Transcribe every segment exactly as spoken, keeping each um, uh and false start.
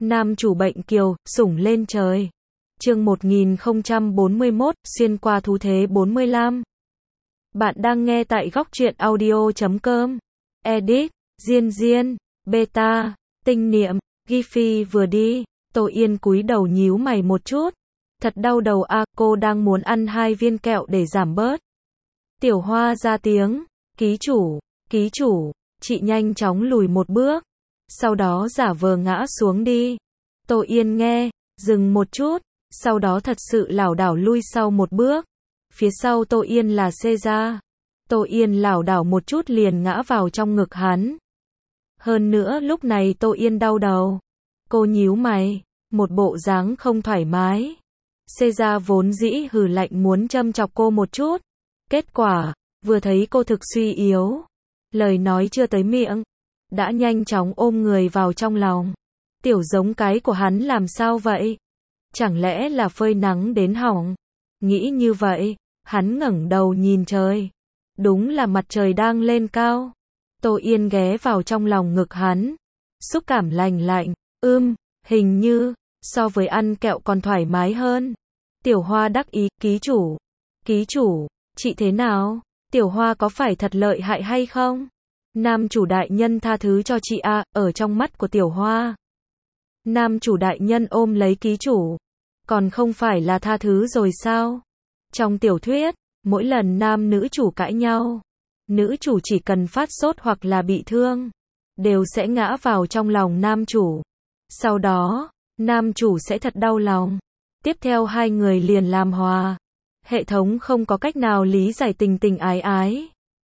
Nam chủ bệnh kiều, sủng lên trời. Chương một nghìn không trăm bốn mươi mốt, xuyên qua thú thế bốn mươi lăm. Bạn đang nghe tại góc truyện audio chấm com. Edit, Diên Diên, Beta, Tinh Niệm, Giphy vừa đi, Tô Yên cúi đầu nhíu mày một chút. Thật đau đầu a, cô đang muốn ăn hai viên kẹo để giảm bớt. Tiểu Hoa ra tiếng, ký chủ, ký chủ, chị nhanh chóng lùi một bước. Sau đó giả vờ ngã xuống đi. Tô Yên nghe, dừng một chút, sau đó thật sự lảo đảo lui sau một bước. Phía sau Tô Yên là Caesar. Tô Yên lảo đảo một chút liền ngã vào trong ngực hắn. Hơn nữa lúc này Tô Yên đau đầu. Cô nhíu mày, một bộ dáng không thoải mái. Caesar vốn dĩ hừ lạnh muốn châm chọc cô một chút. Kết quả, vừa thấy cô thực suy yếu. Lời nói chưa tới miệng, đã nhanh chóng ôm người vào trong lòng. Tiểu giống cái của hắn làm sao vậy? Chẳng lẽ là phơi nắng đến hỏng? Nghĩ như vậy, hắn ngẩng đầu nhìn trời. Đúng là mặt trời đang lên cao. Tô Yên ghé vào trong lòng ngực hắn. Xúc cảm lành lạnh, ưm, hình như, so với ăn kẹo còn thoải mái hơn. Tiểu Hoa đắc ý, ký chủ. Ký chủ, chị thế nào? Tiểu Hoa có phải thật lợi hại hay không? Nam chủ đại nhân tha thứ cho chị a, ở trong mắt của Tiểu Hoa. Nam chủ đại nhân ôm lấy ký chủ. Còn không phải là tha thứ rồi sao? Trong tiểu thuyết, mỗi lần nam nữ chủ cãi nhau, nữ chủ chỉ cần phát sốt hoặc là bị thương, đều sẽ ngã vào trong lòng nam chủ. Sau đó, nam chủ sẽ thật đau lòng. Tiếp theo hai người liền làm hòa. Hệ thống không có cách nào lý giải tình tình ái ái.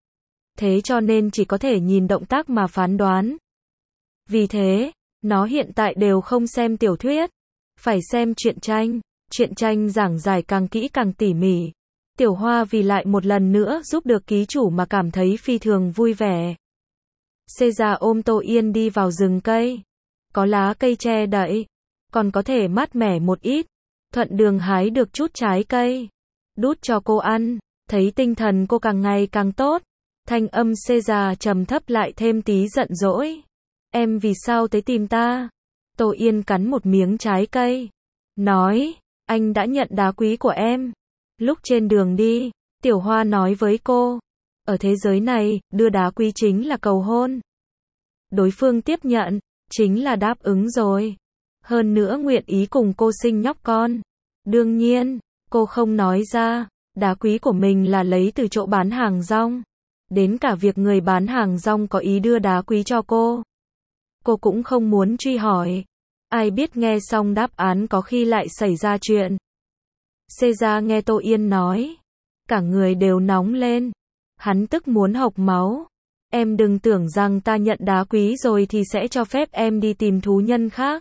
Thế cho nên chỉ có thể nhìn động tác mà phán đoán. Vì thế, nó hiện tại đều không xem tiểu thuyết, phải xem truyện tranh. Truyện tranh giảng giải càng kỹ càng tỉ mỉ. Tiểu Hoa vì lại một lần nữa giúp được ký chủ mà cảm thấy phi thường vui vẻ. Caesar ôm Tô Yên đi vào rừng cây. Có lá cây che đậy, còn có thể mát mẻ một ít. Thuận đường hái được chút trái cây, đút cho cô ăn. Thấy tinh thần cô càng ngày càng tốt. Thanh âm Caesar trầm thấp lại thêm tí giận dỗi. Em vì sao tới tìm ta? Tô Yên cắn một miếng trái cây, nói, anh đã nhận đá quý của em. Lúc trên đường đi, Tiểu Hoa nói với cô, ở thế giới này, đưa đá quý chính là cầu hôn. Đối phương tiếp nhận, chính là đáp ứng rồi. Hơn nữa nguyện ý cùng cô sinh nhóc con. Đương nhiên, cô không nói ra, đá quý của mình là lấy từ chỗ bán hàng rong. Đến cả việc người bán hàng rong có ý đưa đá quý cho cô, cô cũng không muốn truy hỏi. Ai biết nghe xong đáp án có khi lại xảy ra chuyện. Caesar nghe Tô Yên nói, cả người đều nóng lên. Hắn tức muốn hộc máu. Em đừng tưởng rằng ta nhận đá quý rồi thì sẽ cho phép em đi tìm thú nhân khác.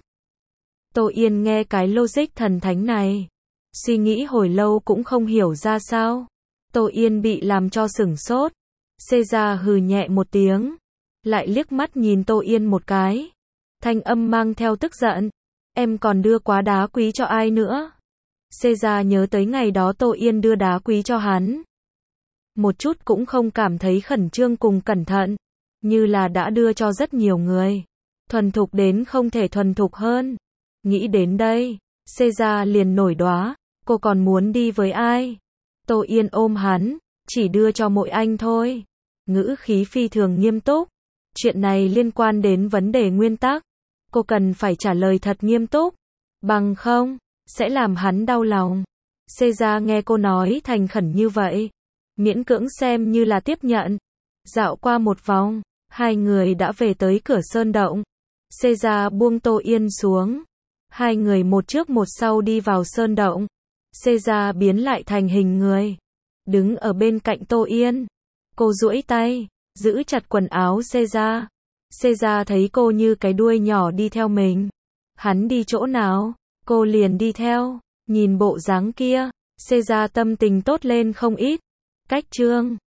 Tô Yên nghe cái logic thần thánh này, suy nghĩ hồi lâu cũng không hiểu ra sao. Tô Yên bị làm cho sửng sốt. Caesar hừ nhẹ một tiếng, lại liếc mắt nhìn Tô Yên một cái. Thanh âm mang theo tức giận. Em còn đưa quá đá quý cho ai nữa? Caesar nhớ tới ngày đó Tô Yên đưa đá quý cho hắn. Một chút cũng không cảm thấy khẩn trương cùng cẩn thận. Như là đã đưa cho rất nhiều người. Thuần thục đến không thể thuần thục hơn. Nghĩ đến đây, Caesar liền nổi đoá. Cô còn muốn đi với ai? Tô Yên ôm hắn, chỉ đưa cho mỗi anh thôi. Ngữ khí phi thường nghiêm túc. Chuyện này liên quan đến vấn đề nguyên tắc. Cô cần phải trả lời thật nghiêm túc. Bằng không, sẽ làm hắn đau lòng. Caesar nghe cô nói thành khẩn như vậy, miễn cưỡng xem như là tiếp nhận. Dạo qua một vòng, hai người đã về tới cửa sơn động. Caesar buông Tô Yên xuống. Hai người một trước một sau đi vào sơn động. Caesar biến lại thành hình người, đứng ở bên cạnh Tô Yên. Cô duỗi tay, giữ chặt quần áo Caesar. Caesar thấy cô như cái đuôi nhỏ đi theo mình. Hắn đi chỗ nào, cô liền đi theo. Nhìn bộ dáng kia, Caesar tâm tình tốt lên không ít. Cách chương